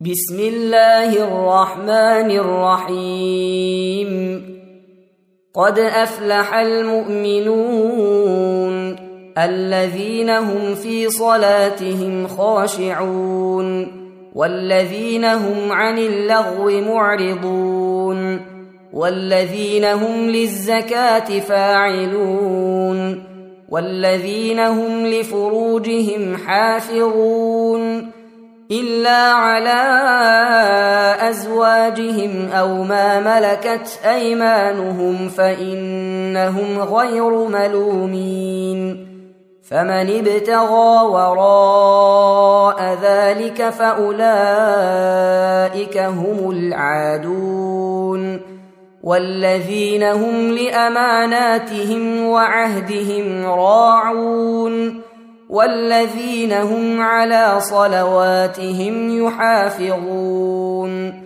بسم الله الرحمن الرحيم. قد أفلح المؤمنون الذين هم في صلاتهم خاشعون والذين هم عن اللغو معرضون والذين هم للزكاة فاعلون والذين هم لفروجهم حافظون إلا على أزواجهم أو ما ملكت أيمانهم فإنهم غير ملومين. فمن ابتغى وراء ذلك فأولئك هم العادون. والذين هم لأماناتهم وعهدهم راعون والذين هم على صلواتهم يحافظون.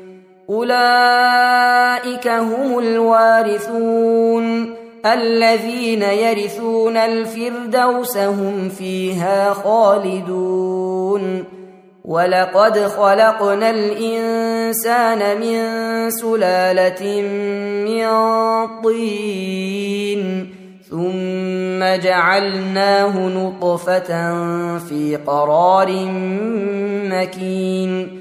أولئك هم الوارثون الذين يرثون الفردوس هم فيها خالدون. ولقد خلقنا الإنسان من سلالة من طين ثم جعلناه نطفة في قرار مكين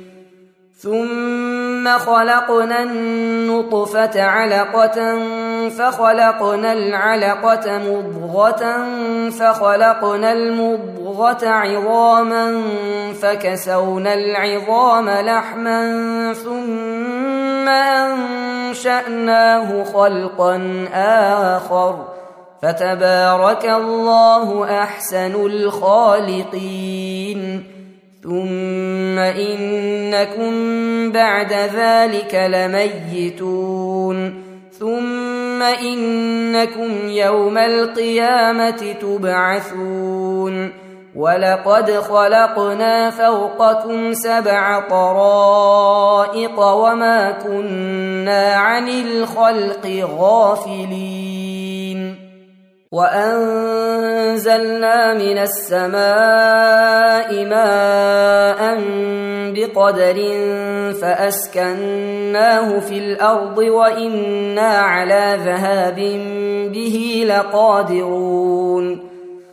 ثم خلقنا النطفة علقة فخلقنا العلقة مضغة فخلقنا المضغة عظاما فكسونا العظام لحما ثم أنشأناه خلقا آخر فتبارك الله أحسن الخالقين. ثم إنكم بعد ذلك لميتون ثم إنكم يوم القيامة تبعثون. ولقد خلقنا فوقكم 7 طرائق وما كنا عن الخلق غافلين. وأنزلنا من السماء ماء بقدر فأسكناه في الأرض وإنا على ذهاب به لقادرون.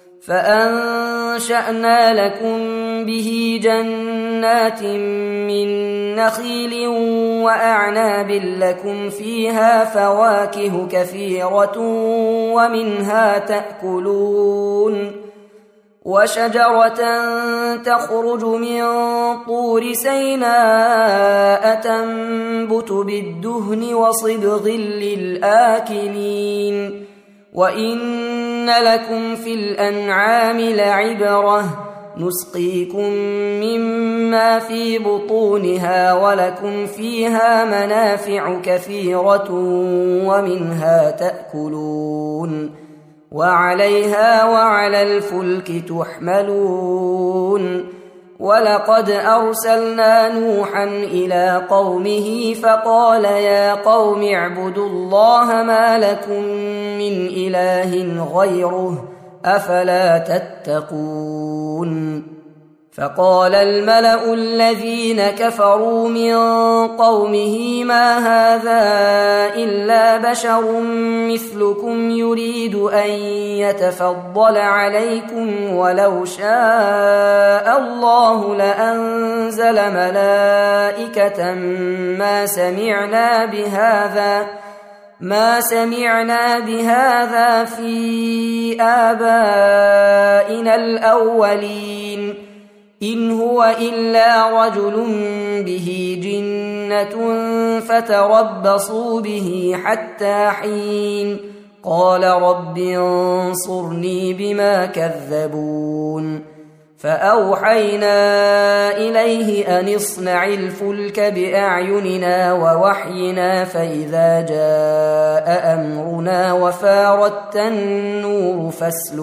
فأنشأنا لكم به جنات من نخيل وأعناب لكم فيها فواكه كثيرة ومنها تأكلون. وشجرة تخرج من طور سيناء تنبت بالدهن وصبغ للآكلين. وإن لكم في الأنعام لعبرة نسقيكم مما في بطونها ولكم فيها منافع كثيرة ومنها تأكلون وعليها وعلى الفلك تحملون. ولقد أرسلنا نوحا إلى قومه فقال يا قوم اعبدوا الله ما لكم من إله غيره أفلا تتقون. فقال الملأ الذين كفروا من قومه ما هذا إلا بشر مثلكم يريد أن يتفضل عليكم ولو شاء الله لأنزل ملائكة ما سمعنا بهذا في آبائنا الأولين إن هو إلا رجل به جنة فتربصوا به حتى حين. قال رب انصرني بما كذبون. فأوحينا إليه أن اصنع الفلك بأعيننا ووحينا فإذا جاء أمرنا وفاردت النور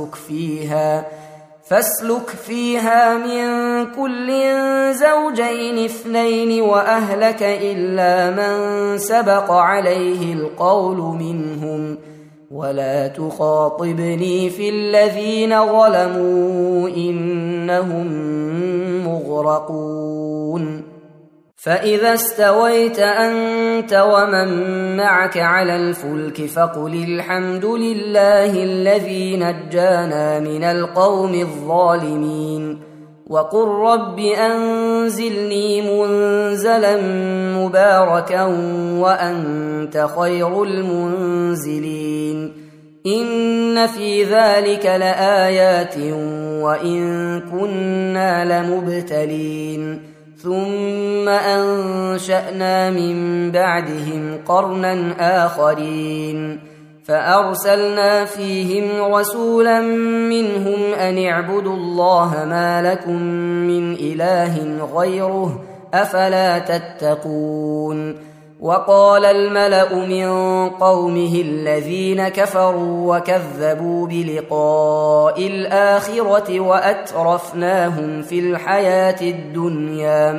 فاسلك فيها من كل زوجين 2 وأهلك إلا من سبق عليه القول منهم ولا تخاطبني في الذين ظلموا إنهم مغرقون. فإذا استويت أنت ومن معك على الفلك فقل الحمد لله الذي نجانا من القوم الظالمين وقل رب أنزلني منزلا مباركا وأنت خير المنزلين إن في ذلك لآيات وإن كنا لمبتلين ثم أنشأنا من بعدهم قرنا آخرين فأرسلنا فيهم رسولا منهم أن اعبدوا الله ما لكم من إله غيره أفلا تتقون وقال الملأ من قومه الذين كفروا وكذبوا بلقاء الآخرة وأترفناهم في الحياة الدنيا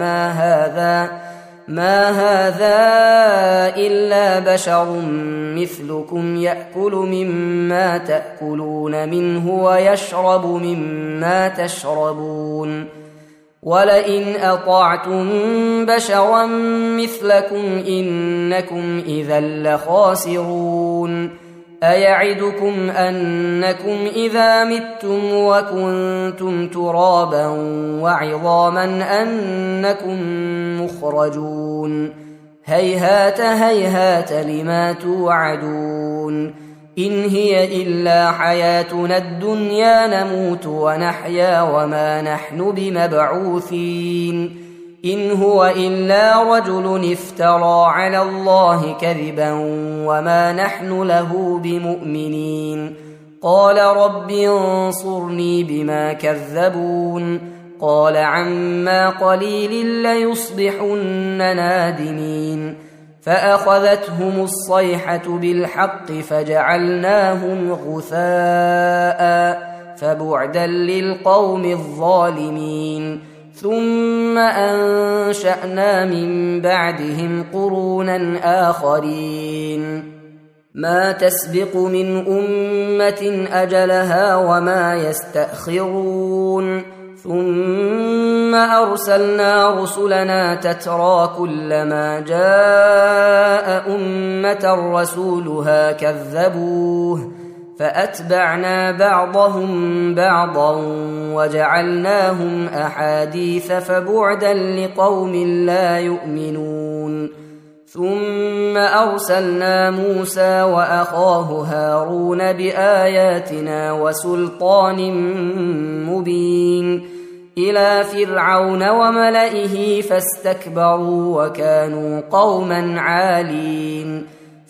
ما هذا إلا بشر مثلكم يأكل مما تأكلون منه ويشرب مما تشربون ولئن أطعتم بشرا مثلكم إنكم إذا لخاسرون أيعدكم أنكم إذا متم وكنتم ترابا وعظاما أنكم مخرجون هيهات هيهات لما توعدون إن هي إلا حياتنا الدنيا نموت ونحيا وما نحن بمبعوثين إن هو إلا رجل افترى على الله كذبا وما نحن له بمؤمنين قال رب انصرني بما كذبون قال عما قليل ليصبحن نادمين فأخذتهم الصيحة بالحق فجعلناهم غثاء فبعدا للقوم الظالمين ثم أنشأنا من بعدهم قرونا آخرين ما تسبق من أمة أجلها وما يستأخرون ثم أرسلنا رسلنا تترى كلما جاء أمة رسولها كذبوه فأتبعنا بعضهم بعضا وجعلناهم أحاديث فبعدا لقوم لا يؤمنون ثم أرسلنا موسى وأخاه هارون بآياتنا وسلطان مبين إلى فرعون وملئه فاستكبروا وكانوا قوما عالين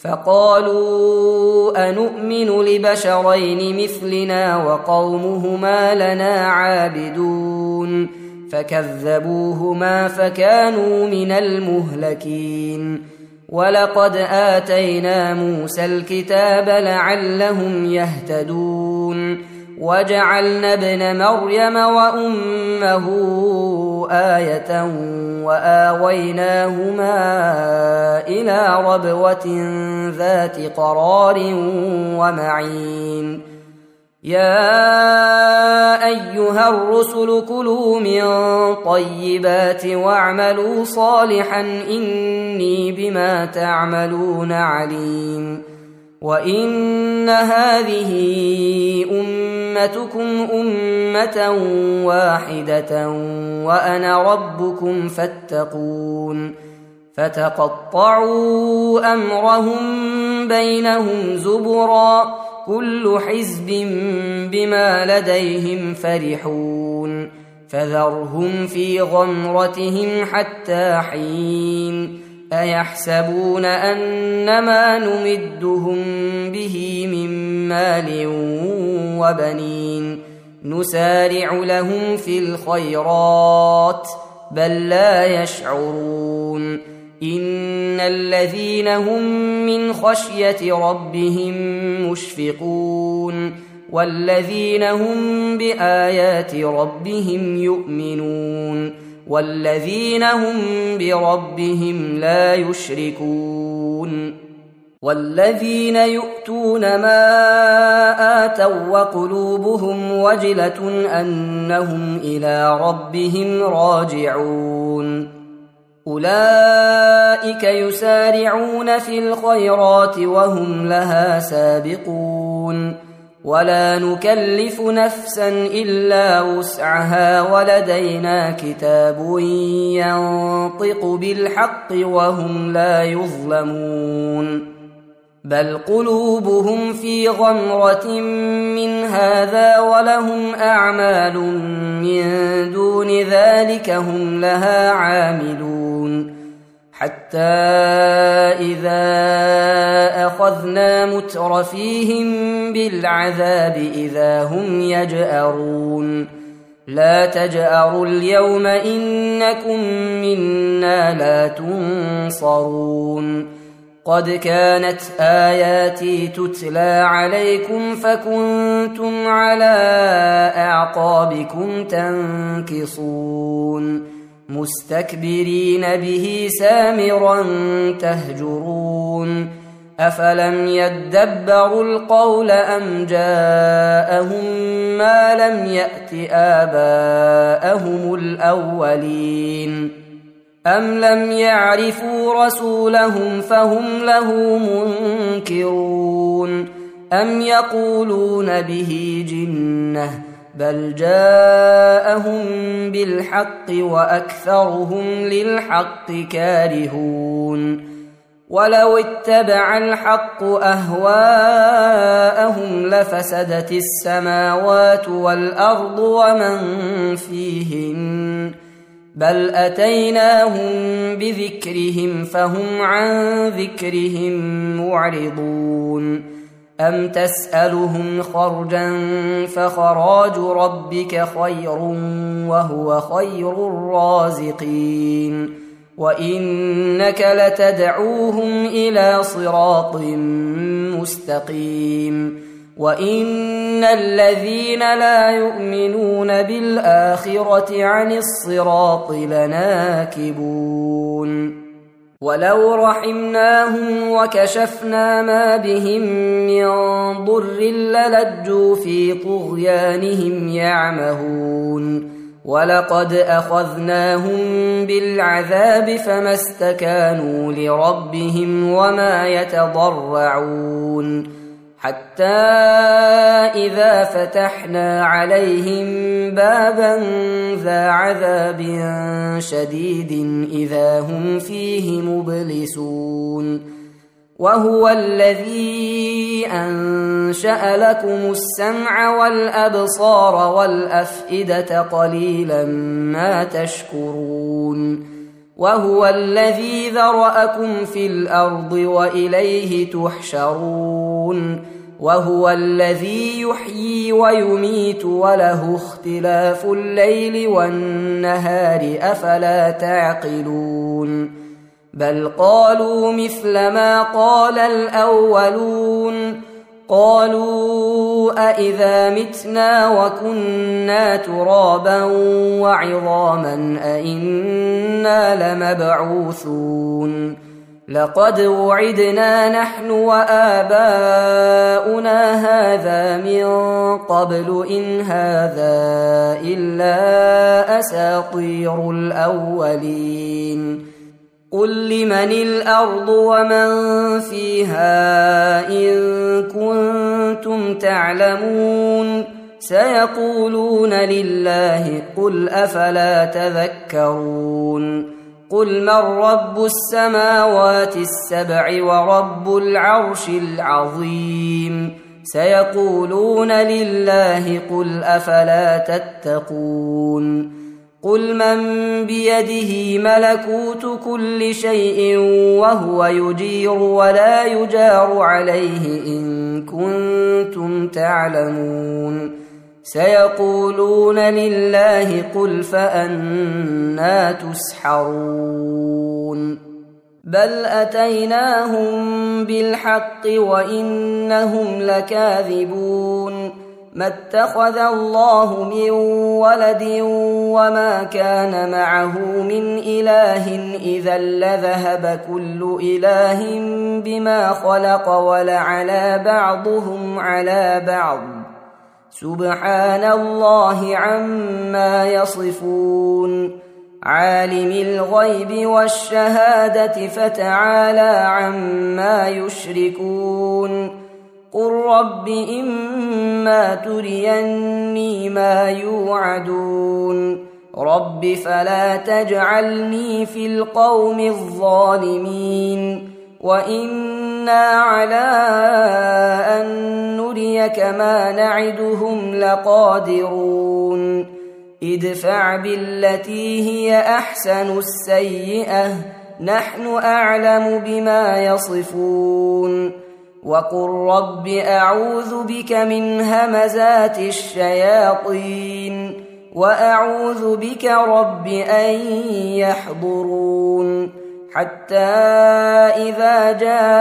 فقالوا أنؤمن لبشرين مثلنا وقومهما لنا عابدون فكذبوهما فكانوا من المهلكين ولقد آتينا موسى الكتاب لعلهم يهتدون وجعلنا ابن مريم وأمه آية وآويناهما إلى ربوة ذات قرار ومعين يا أيها الرسل كلوا من طيبات واعملوا صالحا إني بما تعملون عليم وإن هذه أمتكم أمة واحدة وأنا ربكم فاتقون فتقطعوا أمرهم بينهم زبرا كل حزب بما لديهم فرحون فذرهم في غمرتهم حتى حين أيحسبون أنما نمدهم به من مال وبنين نسارع لهم في الخيرات بل لا يشعرون إن الذين هم من خشية ربهم مشفقون والذين هم بآيات ربهم يؤمنون والذين هم بربهم لا يشركون والذين يؤتون ما آتوا وقلوبهم وجلة أنهم إلى ربهم راجعون أولئك يسارعون في الخيرات وهم لها سابقون ولا نكلف نفسا إلا وسعها ولدينا كتاب ينطق بالحق وهم لا يظلمون بل قلوبهم في غمرة من هذا ولهم أعمال من دون ذلك هم لها عاملون حتى إذا أخذنا مترفيهم بالعذاب إذا هم يجأرون لا تجأروا اليوم إنكم منا لا تنصرون قد كانت آياتي تتلى عليكم فكنتم على أعقابكم تنكصون مستكبرين به سامرا تهجرون أفلم يدبروا القول أم جاءهم ما لم يأت آباءهم الأولين أم لم يعرفوا رسولهم فهم له منكرون أم يقولون به جنة بل جاءهم بالحق وأكثرهم للحق كارهون ولو اتبع الحق أهواءهم لفسدت السماوات والأرض ومن فيهن بل أتيناهم بذكرهم فهم عن ذكرهم معرضون أم تسألهم خرجا فخراج ربك خير وهو خير الرازقين وإنك لتدعوهم إلى صراط مستقيم وإن الذين لا يؤمنون بالآخرة عن الصراط لناكبون ولو رحمناهم وكشفنا ما بهم من ضر للجوا في طغيانهم يعمهون ولقد أخذناهم بالعذاب فما استكانوا لربهم وما يتضرعون حتى إذا فتحنا عليهم بابا ذا عذاب شديد إذا هم فيه مبلسون وهو الذي أنشأ لكم السمع والأبصار والأفئدة قليلا ما تشكرون وهو الذي ذرأكم في الأرض وإليه تحشرون وهو الذي يحيي ويميت وله اختلاف الليل والنهار أفلا تعقلون بل قالوا مثل ما قال الأولون قالوا أإذا متنا وكنا ترابا وعظاما أإنا لمبعوثون لقد وعدنا نحن وآباؤنا هذا من قبل إن هذا إلا أساطير الأولين قل لمن الأرض ومن فيها إن كنتم تعلمون سيقولون لله قل أفلا تذكرون قل من رب السماوات السبع ورب العرش العظيم سيقولون لله قل أفلا تتقون قل من بيده ملكوت كل شيء وهو يجير ولا يجار عليه إن كنتم تعلمون سيقولون لله قل فأنى تسحرون بل أتيناهم بالحق وإنهم لكاذبون ما اتخذ الله من ولد وما كان معه من إله إذا لذهب كل إله بما خلق ولعلى بعضهم على بعض سبحان الله عما يصفون عالم الغيب والشهادة فتعالى عما يشركون قل رب إما تريني ما يوعدون رب فلا تجعلني في القوم الظالمين وإنا على أن نريك ما نعدهم لقادرون ادفع بالتي هي أحسن السيئة نحن أعلم بما يصفون وقل رب أعوذ بك من همزات الشياطين وأعوذ بك رب أن يحضرون حتى إذا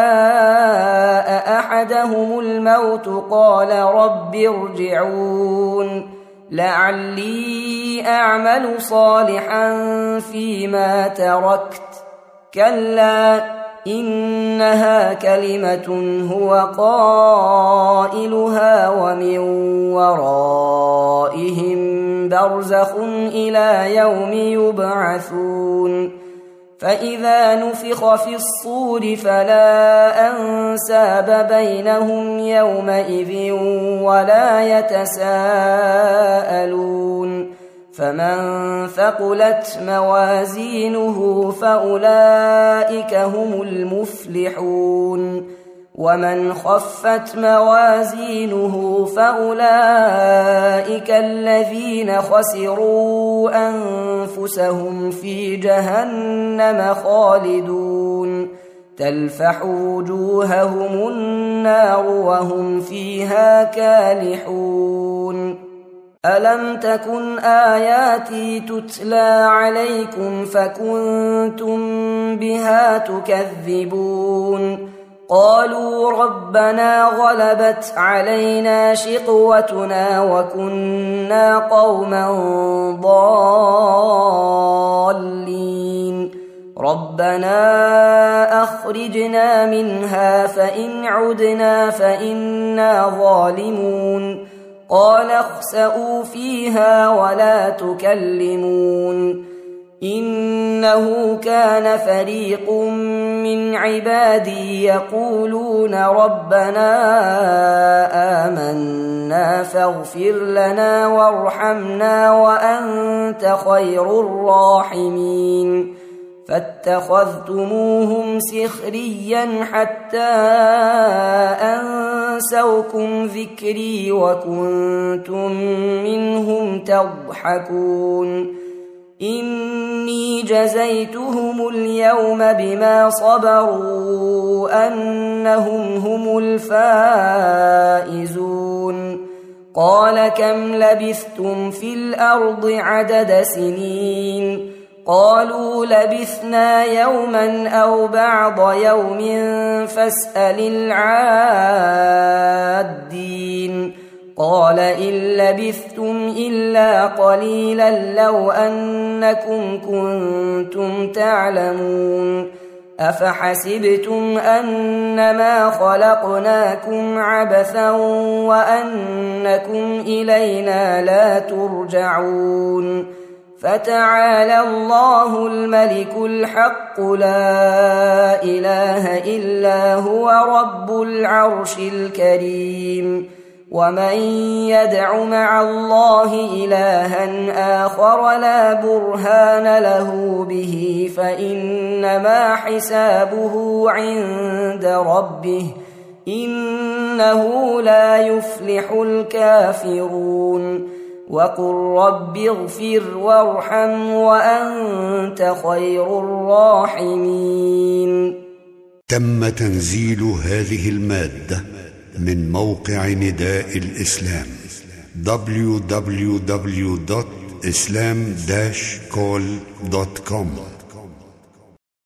جاء أحدهم الموت قال رب ارجعون لعلي أعمل صالحا فيما تركت كلا إنها كلمة هو قائلها ومن ورائهم برزخ إلى يوم يبعثون فإذا نفخ في الصور فلا أنساب بينهم يومئذ ولا يتساءلون فمن ثقلت موازينه فأولئك هم المفلحون ومن خفت موازينه فأولئك الذين خسروا أنفسهم في جهنم خالدون تلفح وجوههم النار وهم فيها كالحون ألم تكن آياتي تتلى عليكم فكنتم بها تكذبون قالوا ربنا غلبت علينا شقوتنا وكنا قوما ضالين ربنا أخرجنا منها فإن عدنا فإنا ظالمون قال اخسئوا فيها ولا تكلمون إنه كان فريق من عبادي يقولون ربنا آمنا فاغفر لنا وارحمنا وأنت خير الراحمين فاتخذتموهم سخريا حتى أنسوكم ذكري وكنتم منهم تضحكون إني جزيتهم اليوم بما صبروا أنهم هم الفائزون قال كم لبثتم في الأرض عدد سنين قالوا لبثنا يوما أو بعض يوم فاسأل العادين قال إن لبثتم إلا قليلا لو أنكم كنتم تعلمون أفحسبتم أنما خلقناكم عبثا وأنكم إلينا لا ترجعون فتعالى الله الملك الحق لا إله إلا هو رب العرش الكريم ومن يدع مع الله إلها آخر لا برهان له به فإنما حسابه عند ربه إنه لا يفلح الكافرون وقل رب اغفر وارحم وأنت خير الراحمين. تم تنزيل هذه المادة من موقع نداء الإسلام www.islam-call.com